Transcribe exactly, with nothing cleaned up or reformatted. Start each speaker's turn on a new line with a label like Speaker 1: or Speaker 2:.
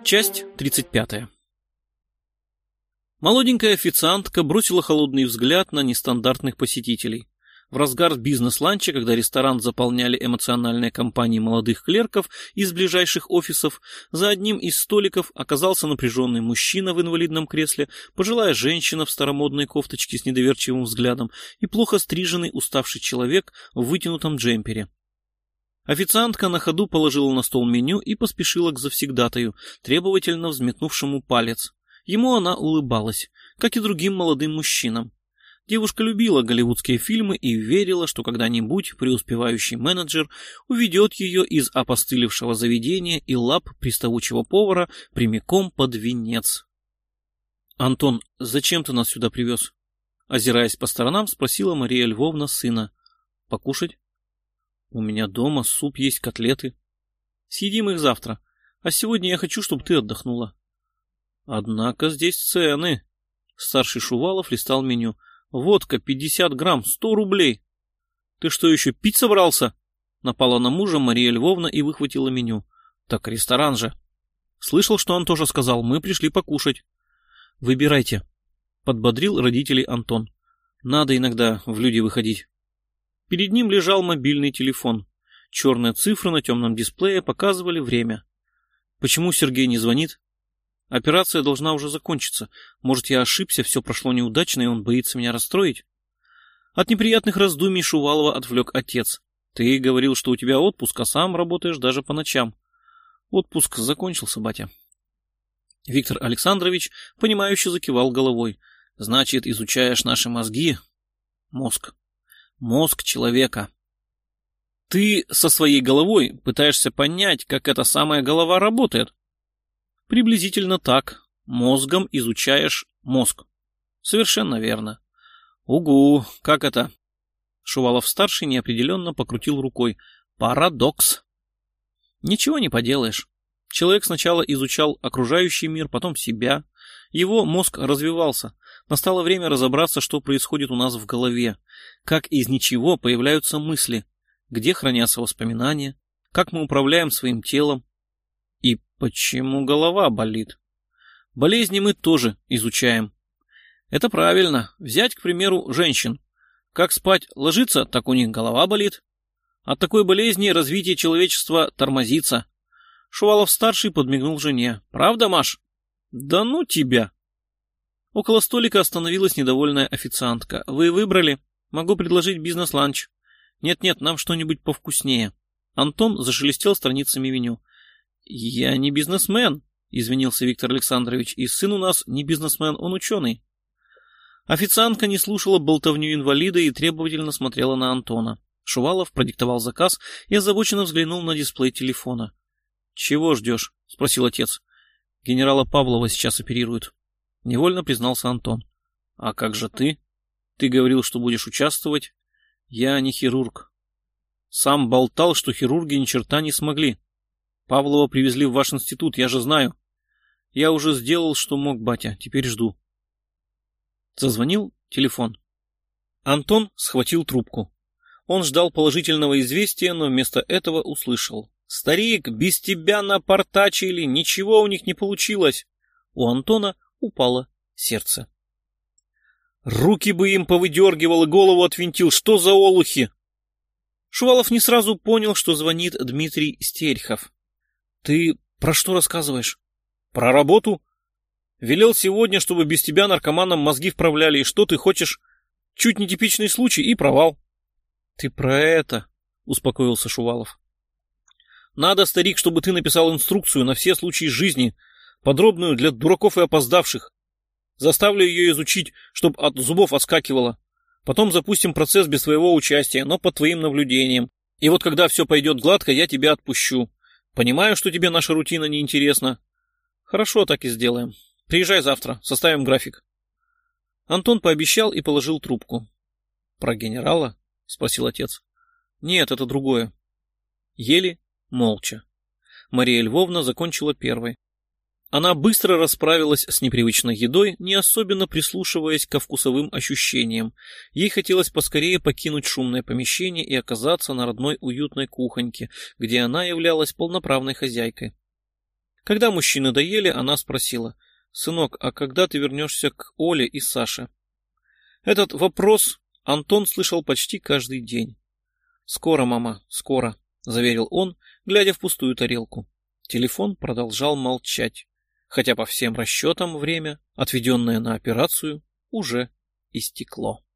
Speaker 1: Часть тридцать пятая. Молоденькая официантка бросила холодный взгляд на нестандартных посетителей. В разгар бизнес-ланча, когда ресторан заполняли эмоциональные компании молодых клерков из ближайших офисов, за одним из столиков оказался напряженный мужчина в инвалидном кресле, пожилая женщина в старомодной кофточке с недоверчивым взглядом и плохо стриженный уставший человек в вытянутом джемпере. Официантка на ходу положила на стол меню и поспешила к завсегдатаю, требовательно взметнувшему палец. Ему она улыбалась, как и другим молодым мужчинам. Девушка любила голливудские фильмы и верила, что когда-нибудь преуспевающий менеджер уведет ее из опостылевшего заведения и лап приставучего повара прямиком под венец. «Антон, зачем ты нас сюда привез?» Озираясь по сторонам, спросила Мария Львовна сына. «Покушать?» «У меня дома суп есть, котлеты. Съедим их завтра, а сегодня я хочу, чтобы ты отдохнула». «Однако здесь цены». Старший Шувалов листал меню. «Водка пятьдесят грамм, сто рублей. Ты что, еще пить собрался?» Напала на мужа Мария Львовна и выхватила меню. «Так ресторан же». «Слышал, что Антоша сказал, мы пришли покушать». «Выбирайте», — подбодрил родителей Антон. «Надо иногда в люди выходить». Перед ним лежал мобильный телефон. Черные цифры на темном дисплее показывали время. «Почему Сергей не звонит?» «Операция должна уже закончиться. Может, я ошибся, все прошло неудачно, и он боится меня расстроить?» От неприятных раздумий Шувалова отвлек отец. «Ты говорил, что у тебя отпуск, а сам работаешь даже по ночам». «Отпуск закончился, батя». Виктор Александрович, понимающе закивал головой. «Значит, изучаешь наши мозги?» «Мозг. Мозг человека. Ты со своей головой пытаешься понять, как эта самая голова работает?» «Приблизительно так. Мозгом изучаешь мозг». «Совершенно верно». «Угу, как это?» Шувалов-старший неопределенно покрутил рукой. «Парадокс». «Ничего не поделаешь. Человек сначала изучал окружающий мир, потом себя. Его мозг развивался. Настало время разобраться, что происходит у нас в голове. Как из ничего появляются мысли. Где хранятся воспоминания. Как мы управляем своим телом. И почему голова болит? Болезни мы тоже изучаем. Это правильно. Взять, к примеру, женщин. Как спать ложится, так у них голова болит. От такой болезни развитие человечества тормозится. Шувалов-старший подмигнул жене. «Правда, Маш?» «Да ну тебя!» Около столика остановилась недовольная официантка. «Вы выбрали? Могу предложить бизнес-ланч». «Нет-нет, нам что-нибудь повкуснее». Антон зашелестел страницами меню. «Я не бизнесмен», — извинился Виктор Александрович, «и сын у нас не бизнесмен, он ученый». Официантка не слушала болтовню инвалида и требовательно смотрела на Антона. Шувалов продиктовал заказ и озабоченно взглянул на дисплей телефона. «Чего ждешь?» — спросил отец. «Генерала Павлова сейчас оперируют», — невольно признался Антон. «А как же ты? Ты говорил, что будешь участвовать». «Я не хирург». «Сам болтал, что хирурги ни черта не смогли. Павлова привезли в ваш институт, я же знаю». «Я уже сделал, что мог, батя, теперь жду». Зазвонил телефон. Антон схватил трубку. Он ждал положительного известия, но вместо этого услышал. «Старик, без тебя напортачили, ничего у них не получилось». У Антона упало сердце. «Руки бы им повыдергивал и голову отвинтил, что за олухи!» Шувалов не сразу понял, что звонит Дмитрий Стерхов. «Ты про что рассказываешь?» «Про работу. Велел сегодня, чтобы без тебя наркоманам мозги вправляли, и что ты хочешь? Чуть нетипичный случай и провал». «Ты про это?» — успокоился Шувалов. «Надо, старик, чтобы ты написал инструкцию на все случаи жизни, подробную для дураков и опоздавших. Заставлю ее изучить, чтоб от зубов отскакивало. Потом запустим процесс без твоего участия, но под твоим наблюдением. И вот когда все пойдет гладко, я тебя отпущу. Понимаю, что тебе наша рутина неинтересна». «Хорошо, так и сделаем. Приезжай завтра, составим график». Антон пообещал и положил трубку. «Про генерала?» — спросил отец. «Нет, это другое». Ели молча. Мария Львовна закончила первой. Она быстро расправилась с непривычной едой, не особенно прислушиваясь ко вкусовым ощущениям. Ей хотелось поскорее покинуть шумное помещение и оказаться на родной уютной кухоньке, где она являлась полноправной хозяйкой. Когда мужчины доели, она спросила: «Сынок, а когда ты вернешься к Оле и Саше?» Этот вопрос Антон слышал почти каждый день. «Скоро, мама, скоро», — заверил он, глядя в пустую тарелку. Телефон продолжал молчать, хотя по всем расчетам время, отведенное на операцию, уже истекло.